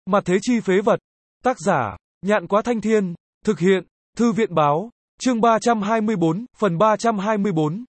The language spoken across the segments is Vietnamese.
Mặt thế chi phế vật. Tác giả, Nhạn Quá Thanh Thiên. Thực hiện, Thư viện Báo. Chương 324, phần 324.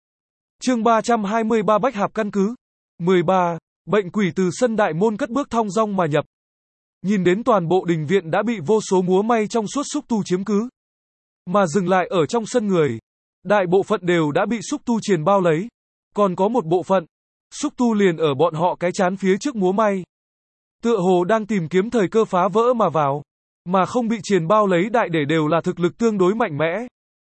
Chương 323 Bách Hạp căn cứ. 13. Bệnh quỷ từ sân đại môn cất bước thong dong mà nhập. Nhìn đến toàn bộ đình viện đã bị vô số múa may trong suốt xúc tu chiếm cứ. Mà dừng lại ở trong sân người. Đại bộ phận đều đã bị xúc tu triền bao lấy. Còn có một bộ phận, xúc tu liền ở bọn họ cái chán phía trước múa may. Tựa hồ đang tìm kiếm thời cơ phá vỡ mà vào. Mà không bị triền bao lấy đại để đều là thực lực tương đối mạnh mẽ.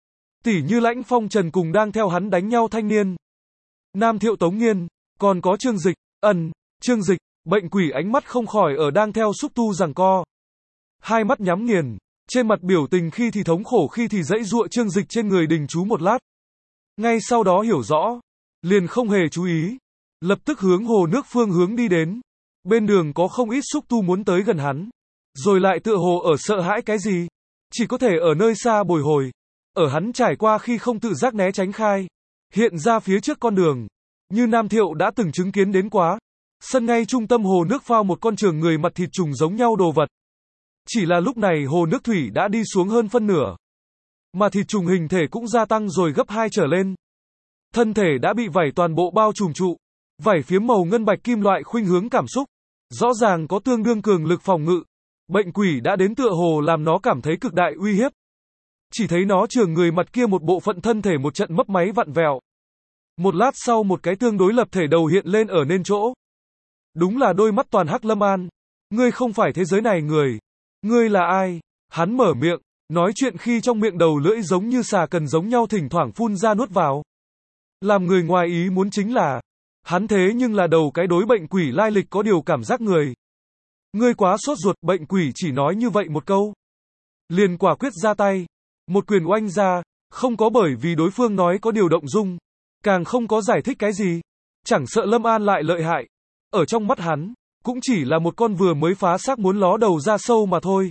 Tỉ như Lãnh Phong Trần cùng đang theo hắn đánh nhau thanh niên. Nam Thiệu Tống Nghiên, còn có Trương Dịch, Trương Dịch, bệnh quỷ ánh mắt không khỏi ở đang theo xúc tu giằng co. Hai mắt nhắm nghiền, trên mặt biểu tình khi thì thống khổ khi thì dãy giụa. Trương Dịch trên người đình trú một lát. Ngay sau đó hiểu rõ, liền không hề chú ý, lập tức hướng hồ nước phương hướng đi đến. Bên đường có không ít xúc tu muốn tới gần hắn, rồi lại tựa hồ ở sợ hãi cái gì, chỉ có thể ở nơi xa bồi hồi. Ở hắn trải qua khi không tự giác né tránh khai, hiện ra phía trước con đường, như Nam Thiệu đã từng chứng kiến đến quá. Sân ngay trung tâm hồ nước phao một con trường người mặt thịt trùng giống nhau đồ vật. Chỉ là lúc này hồ nước thủy đã đi xuống hơn phân nửa, mà thịt trùng hình thể cũng gia tăng rồi gấp 2 trở lên. Thân thể đã bị vảy toàn bộ bao trùm trụ, vảy phiếm màu ngân bạch kim loại khuynh hướng cảm xúc, rõ ràng có tương đương cường lực phòng ngự. Bệnh quỷ đã đến tựa hồ làm nó cảm thấy cực đại uy hiếp. Chỉ thấy nó trường người mặt kia một bộ phận thân thể một trận mấp máy vặn vẹo. Một lát sau một cái tương đối lập thể đầu hiện lên ở nên chỗ. Đúng là đôi mắt toàn hắc Lâm An. Ngươi không phải thế giới này người. Ngươi là ai? Hắn mở miệng, nói chuyện khi trong miệng đầu lưỡi giống như xà cần giống nhau thỉnh thoảng phun ra nuốt vào. Làm người ngoài ý muốn chính là, hắn thế nhưng là đầu cái đối bệnh quỷ lai lịch có điều cảm giác người. Ngươi quá sốt ruột, bệnh quỷ chỉ nói như vậy một câu. Liền quả quyết ra tay, một quyền oanh ra, không có bởi vì đối phương nói có điều động dung, càng không có giải thích cái gì. Chẳng sợ Lâm An lại lợi hại, ở trong mắt hắn, cũng chỉ là một con vừa mới phá xác muốn ló đầu ra sâu mà thôi.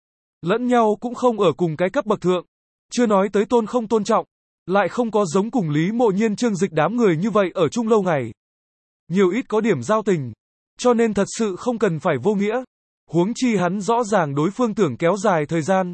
Lẫn nhau cũng không ở cùng cái cấp bậc thượng, chưa nói tới tôn không tôn trọng, lại không có giống cùng Lý Mộ Nhiên Trương Dịch đám người như vậy ở chung lâu ngày. Nhiều ít có điểm giao tình, cho nên thật sự không cần phải vô nghĩa. Huống chi hắn rõ ràng đối phương tưởng kéo dài thời gian,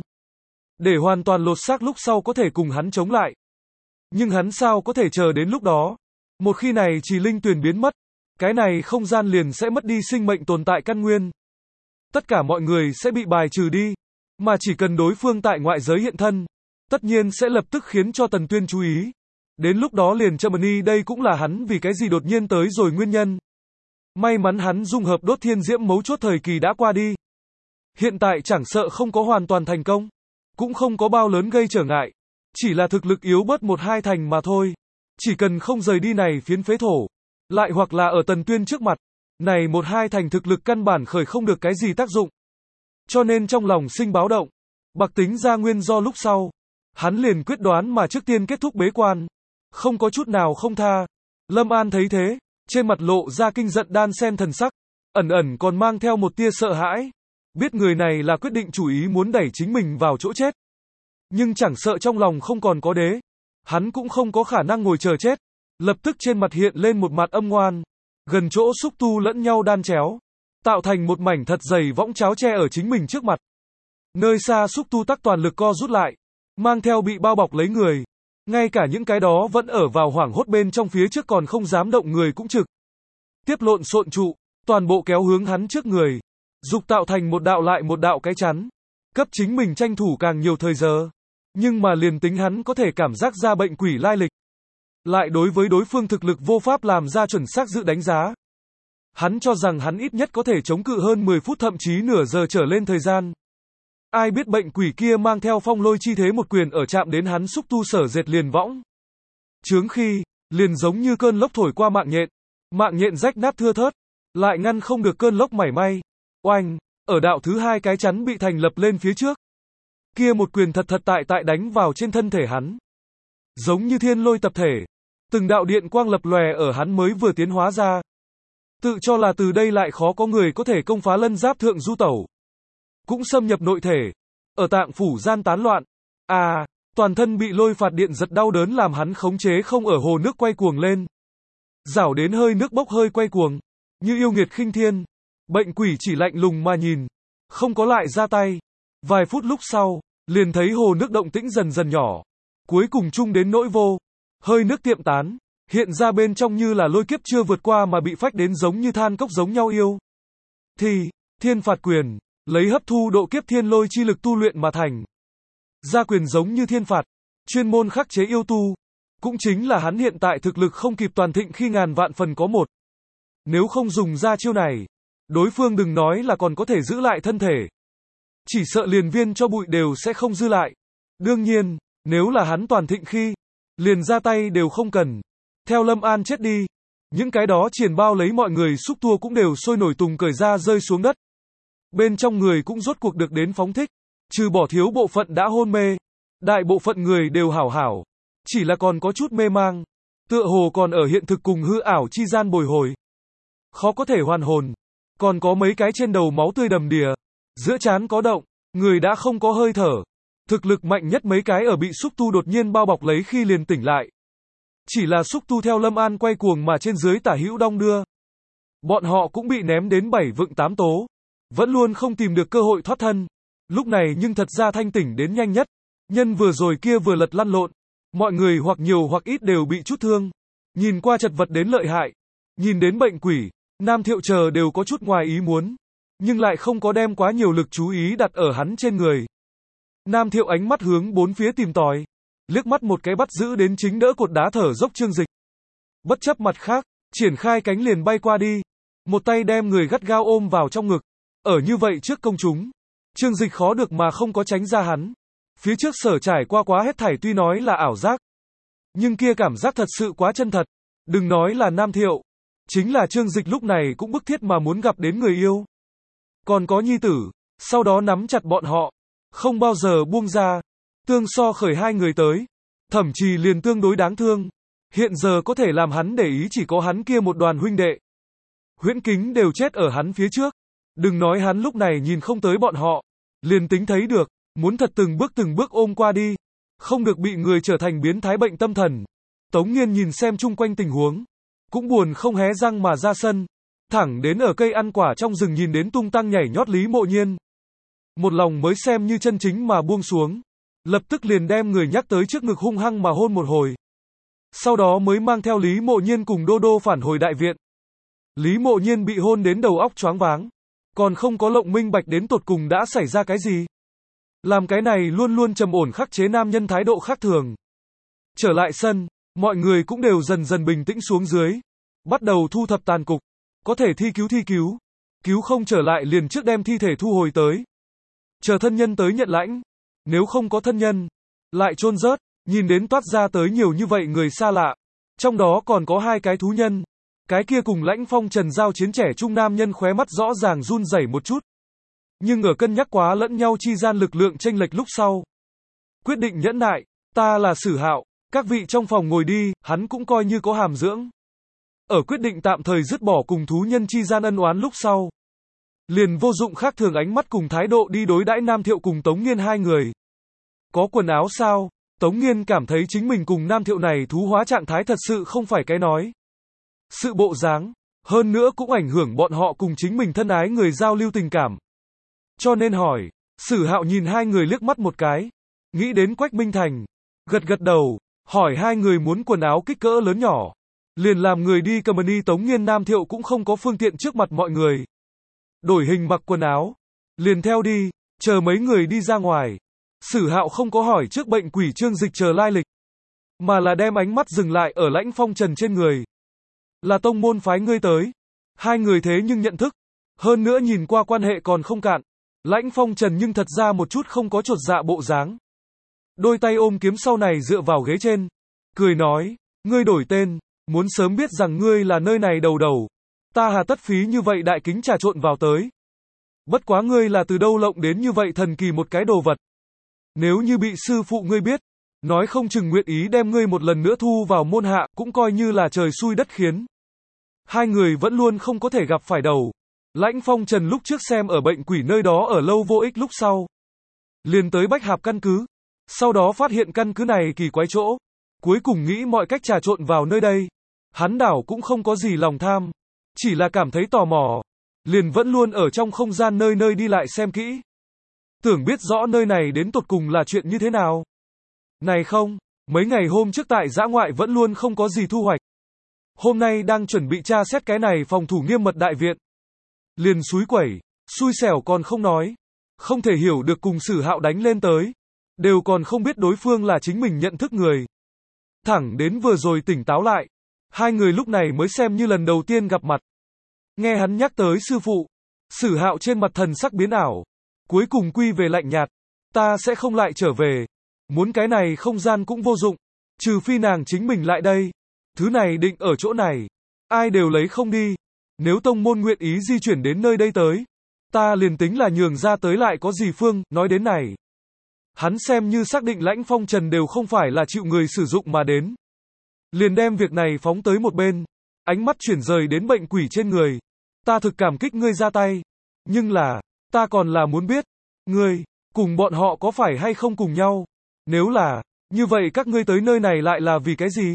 để hoàn toàn lột xác lúc sau có thể cùng hắn chống lại. Nhưng hắn sao có thể chờ đến lúc đó? Một khi này Trì Linh Tuyền biến mất, cái này không gian liền sẽ mất đi sinh mệnh tồn tại căn nguyên. Tất cả mọi người sẽ bị bài trừ đi, mà chỉ cần đối phương tại ngoại giới hiện thân, tất nhiên sẽ lập tức khiến cho Tần Tuyên chú ý. Đến lúc đó liền Germany đây cũng là hắn vì cái gì đột nhiên tới rồi nguyên nhân. May mắn hắn dung hợp đốt thiên diễm mấu chốt thời kỳ đã qua đi. Hiện tại chẳng sợ không có hoàn toàn thành công, cũng không có bao lớn gây trở ngại. Chỉ là thực lực yếu bớt 1-2 thành mà thôi. Chỉ cần không rời đi này phiến phế thổ, lại hoặc là ở Tần Tuyên trước mặt, này 1-2 thành thực lực căn bản khởi không được cái gì tác dụng. Cho nên trong lòng sinh báo động, bạc tính ra nguyên do lúc sau, hắn liền quyết đoán mà trước tiên kết thúc bế quan, không có chút nào không tha. Lâm An thấy thế, trên mặt lộ ra kinh giận đan xen thần sắc, ẩn ẩn còn mang theo một tia sợ hãi, biết người này là quyết định chủ ý muốn đẩy chính mình vào chỗ chết. Nhưng chẳng sợ trong lòng không còn có đế, hắn cũng không có khả năng ngồi chờ chết, lập tức trên mặt hiện lên một mặt âm ngoan, gần chỗ xúc tu lẫn nhau đan chéo, tạo thành một mảnh thật dày võng cháo che ở chính mình trước mặt. Nơi xa xúc tu tắc toàn lực co rút lại, mang theo bị bao bọc lấy người. Ngay cả những cái đó vẫn ở vào hoảng hốt bên trong phía trước còn không dám động người cũng trực tiếp lộn xộn trụ, toàn bộ kéo hướng hắn trước người, dục tạo thành một đạo lại một đạo cái chắn, cấp chính mình tranh thủ càng nhiều thời giờ. Nhưng mà liền tính hắn có thể cảm giác ra bệnh quỷ lai lịch, lại đối với đối phương thực lực vô pháp làm ra chuẩn xác dự đánh giá. Hắn cho rằng hắn ít nhất có thể chống cự hơn 10 phút thậm chí nửa giờ trở lên thời gian. Ai biết bệnh quỷ kia mang theo phong lôi chi thế một quyền ở chạm đến hắn xúc tu sở dệt liền võng. Chướng khi, liền giống như cơn lốc thổi qua mạng nhện rách nát thưa thớt, lại ngăn không được cơn lốc mảy may. Oanh, ở đạo thứ hai cái chắn bị thành lập lên phía trước. Kia một quyền thật tại đánh vào trên thân thể hắn. Giống như thiên lôi tập thể, từng đạo điện quang lập lòe ở hắn mới vừa tiến hóa ra. Tự cho là từ đây lại khó có người có thể công phá lân giáp thượng du tẩu. Cũng xâm nhập nội thể, ở tạng phủ gian tán loạn. Toàn thân bị lôi phạt điện giật đau đớn làm hắn khống chế không ở hồ nước quay cuồng lên. Rảo đến hơi nước bốc hơi quay cuồng, như yêu nghiệt khinh thiên. Bệnh quỷ chỉ lạnh lùng mà nhìn, không có lại ra tay. Vài phút lúc sau, liền thấy hồ nước động tĩnh dần dần nhỏ, cuối cùng chung đến nỗi vô. Hơi nước tiệm tán, hiện ra bên trong như là lôi kiếp chưa vượt qua mà bị phách đến giống như than cốc giống nhau yêu. Thì, thiên phạt quyền, lấy hấp thu độ kiếp thiên lôi chi lực tu luyện mà thành. Gia quyền giống như thiên phạt, chuyên môn khắc chế yêu tu. Cũng chính là hắn hiện tại thực lực không kịp toàn thịnh khi ngàn vạn phần có một. Nếu không dùng ra chiêu này, đối phương đừng nói là còn có thể giữ lại thân thể. Chỉ sợ liền viên cho bụi đều sẽ không dư lại. Đương nhiên, nếu là hắn toàn thịnh khi, liền ra tay đều không cần. Theo Lâm An chết đi, những cái đó triển bao lấy mọi người xúc tua cũng đều sôi nổi tùng cởi ra rơi xuống đất. Bên trong người cũng rốt cuộc được đến phóng thích, trừ bỏ thiếu bộ phận đã hôn mê, đại bộ phận người đều hảo hảo, chỉ là còn có chút mê mang, tựa hồ còn ở hiện thực cùng hư ảo chi gian bồi hồi. Khó có thể hoàn hồn, còn có mấy cái trên đầu máu tươi đầm đìa, giữa trán có động, người đã không có hơi thở. Thực lực mạnh nhất mấy cái ở bị xúc tu đột nhiên bao bọc lấy khi liền tỉnh lại. Chỉ là xúc tu theo Lâm An quay cuồng mà trên dưới tả hữu đong đưa. Bọn họ cũng bị ném đến 7 vựng 8 tố, vẫn luôn không tìm được cơ hội thoát thân. Lúc này nhưng thật ra thanh tỉnh đến nhanh nhất, nhân vừa rồi kia vừa lật lăn lộn, mọi người hoặc nhiều hoặc ít đều bị chút thương, nhìn qua chật vật đến lợi hại, nhìn đến bệnh quỷ, Nam Thiệu chờ đều có chút ngoài ý muốn, nhưng lại không có đem quá nhiều lực chú ý đặt ở hắn trên người. Nam Thiệu ánh mắt hướng bốn phía tìm tòi, liếc mắt một cái bắt giữ đến chính đỡ cột đá thở dốc Trương Dịch. Bất chấp mặt khác, triển khai cánh liền bay qua đi, một tay đem người gắt gao ôm vào trong ngực. Ở như vậy trước công chúng, Trương Dịch khó được mà không có tránh ra hắn. Phía trước sở trải qua quá hết thảy tuy nói là ảo giác, nhưng kia cảm giác thật sự quá chân thật. Đừng nói là Nam Thiệu, chính là Trương Dịch lúc này cũng bức thiết mà muốn gặp đến người yêu. Còn có nhi tử, sau đó nắm chặt bọn họ, không bao giờ buông ra. Tương so khởi hai người tới, thậm chí liền tương đối đáng thương. Hiện giờ có thể làm hắn để ý chỉ có hắn kia một đoàn huynh đệ. Huyễn Kính đều chết ở hắn phía trước. Đừng nói hắn lúc này nhìn không tới bọn họ, liền tính thấy được, muốn thật từng bước ôm qua đi, không được bị người trở thành biến thái bệnh tâm thần. Tống Nghiên nhìn xem chung quanh tình huống, cũng buồn không hé răng mà ra sân, thẳng đến ở cây ăn quả trong rừng nhìn đến tung tăng nhảy nhót Lý Mộ Nhiên. Một lòng mới xem như chân chính mà buông xuống, lập tức liền đem người nhắc tới trước ngực hung hăng mà hôn một hồi. Sau đó mới mang theo Lý Mộ Nhiên cùng Đô Đô phản hồi đại viện. Lý Mộ Nhiên bị hôn đến đầu óc choáng váng, còn không có lộng minh bạch đến tột cùng đã xảy ra cái gì. Làm cái này luôn luôn trầm ổn khắc chế nam nhân thái độ khác thường. Trở lại sân, mọi người cũng đều dần dần bình tĩnh xuống dưới, bắt đầu thu thập tàn cục, có thể thi cứu, cứu không trở lại liền trước đem thi thể thu hồi tới. Chờ thân nhân tới nhận lãnh, nếu không có thân nhân, lại chôn rớt. Nhìn đến toát ra tới nhiều như vậy người xa lạ, trong đó còn có hai cái thú nhân, cái kia cùng Lãnh Phong Trần giao chiến trẻ trung nam nhân khóe mắt rõ ràng run rẩy một chút. Nhưng ở cân nhắc quá lẫn nhau chi gian lực lượng chênh lệch lúc sau, quyết định nhẫn nại. Ta là Sử Hạo, các vị trong phòng ngồi đi, hắn cũng coi như có hàm dưỡng. Ở quyết định tạm thời dứt bỏ cùng thú nhân chi gian ân oán lúc sau, liền vô dụng khác thường ánh mắt cùng thái độ đi đối đãi Nam Thiệu cùng Tống Nghiên hai người. Có quần áo sao? Tống Nghiên cảm thấy chính mình cùng Nam Thiệu này thú hóa trạng thái thật sự không phải cái nói. Sự bộ dáng, hơn nữa cũng ảnh hưởng bọn họ cùng chính mình thân ái người giao lưu tình cảm. Cho nên hỏi, Sử Hạo nhìn hai người liếc mắt một cái, nghĩ đến Quách Minh Thành, gật gật đầu, hỏi hai người muốn quần áo kích cỡ lớn nhỏ. Liền làm người đi cầm đi. Tống Nghiên Nam Thiệu cũng không có phương tiện trước mặt mọi người. Đổi hình mặc quần áo, liền theo đi, chờ mấy người đi ra ngoài. Sử Hạo không có hỏi trước bệnh quỷ Trương Dịch chờ lai lịch, mà là đem ánh mắt dừng lại ở Lãnh Phong Trần trên người. Là tông môn phái ngươi tới. Hai người thế nhưng nhận thức, hơn nữa nhìn qua quan hệ còn không cạn. Lãnh Phong Trần nhưng thật ra một chút không có chột dạ bộ dáng. Đôi tay ôm kiếm sau này dựa vào ghế trên, cười nói, ngươi đổi tên, muốn sớm biết rằng ngươi là nơi này đầu đầu. Ta hà tất phí như vậy đại kính trà trộn vào tới. Bất quá ngươi là từ đâu lộng đến như vậy thần kỳ một cái đồ vật. Nếu như bị sư phụ ngươi biết, nói không chừng nguyện ý đem ngươi một lần nữa thu vào môn hạ, cũng coi như là trời xui đất khiến. Hai người vẫn luôn không có thể gặp phải đầu. Lãnh Phong Trần lúc trước xem ở bệnh quỷ nơi đó ở lâu vô ích lúc sau, liền tới Bách Hạp căn cứ. Sau đó phát hiện căn cứ này kỳ quái chỗ, cuối cùng nghĩ mọi cách trà trộn vào nơi đây. Hắn đảo cũng không có gì lòng tham, chỉ là cảm thấy tò mò. liền vẫn luôn ở trong không gian nơi nơi đi lại xem kỹ. Tưởng biết rõ nơi này đến tột cùng là chuyện như thế nào. Này không, mấy ngày hôm trước tại dã ngoại vẫn luôn không có gì thu hoạch. Hôm nay đang chuẩn bị tra xét cái này phòng thủ nghiêm mật đại viện. Liền xúi quẩy, xui xẻo còn không nói. Không thể hiểu được cùng Sử Hạo đánh lên tới. Đều còn không biết đối phương là chính mình nhận thức người. Thẳng đến vừa rồi tỉnh táo lại. Hai người lúc này mới xem như lần đầu tiên gặp mặt. Nghe hắn nhắc tới sư phụ. Sử Hạo trên mặt thần sắc biến ảo. Cuối cùng quy về lạnh nhạt. Ta sẽ không lại trở về. Muốn cái này không gian cũng vô dụng. Trừ phi nàng chính mình lại đây. Thứ này định ở chỗ này. Ai đều lấy không đi. Nếu tông môn nguyện ý di chuyển đến nơi đây tới. Ta liền tính là nhường ra tới lại có gì phương, nói đến này. Hắn xem như xác định Lãnh Phong Trần đều không phải là chịu người sử dụng mà đến. Liền đem việc này phóng tới một bên. Ánh mắt chuyển rời đến bệnh quỷ trên người. Ta thực cảm kích ngươi ra tay. Nhưng là, ta còn là muốn biết. Ngươi, cùng bọn họ có phải hay không cùng nhau? Nếu là, như vậy các ngươi tới nơi này lại là vì cái gì?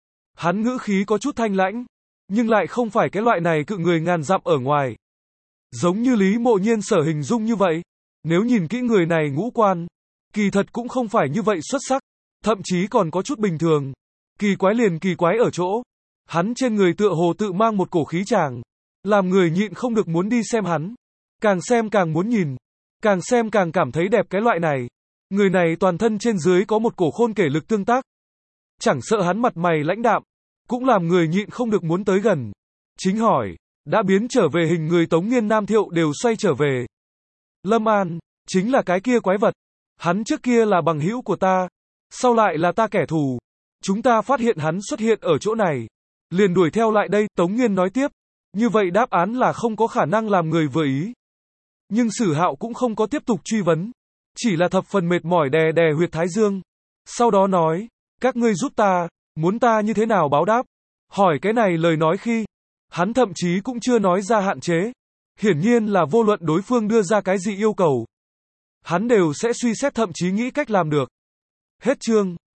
Hắn ngữ khí có chút thanh lãnh. Nhưng lại không phải cái loại này cự người ngàn dặm ở ngoài. Giống như Lý Mộ Nhiên sở hình dung như vậy. Nếu nhìn kỹ người này ngũ quan, kỳ thật cũng không phải như vậy xuất sắc. Thậm chí còn có chút bình thường. Kỳ quái liền kỳ quái ở chỗ. Hắn trên người tựa hồ tự mang một cổ khí tràng. Làm người nhịn không được muốn đi xem hắn. Càng xem càng muốn nhìn. Càng xem càng cảm thấy đẹp cái loại này. Người này toàn thân trên dưới có một cổ khôn kể lực tương tác. Chẳng sợ hắn mặt mày lãnh đạm. Cũng làm người nhịn không được muốn tới gần. Chính hỏi. Đã biến trở về hình người Tống Nghiên Nam Thiệu đều xoay trở về. Lâm An. Chính là cái kia quái vật. Hắn trước kia là bằng hữu của ta. Sau lại là ta kẻ thù. Chúng ta phát hiện hắn xuất hiện ở chỗ này. Liền đuổi theo lại đây, Tống Nghiên nói tiếp. Như vậy đáp án là không có khả năng làm người vừa ý. Nhưng Sử Hạo cũng không có tiếp tục truy vấn. Chỉ là thập phần mệt mỏi đè đè huyệt thái dương. Sau đó nói, các ngươi giúp ta, muốn ta như thế nào báo đáp. Hỏi cái này lời nói khi, hắn thậm chí cũng chưa nói ra hạn chế. Hiển nhiên là vô luận đối phương đưa ra cái gì yêu cầu. Hắn đều sẽ suy xét thậm chí nghĩ cách làm được. Hết chương.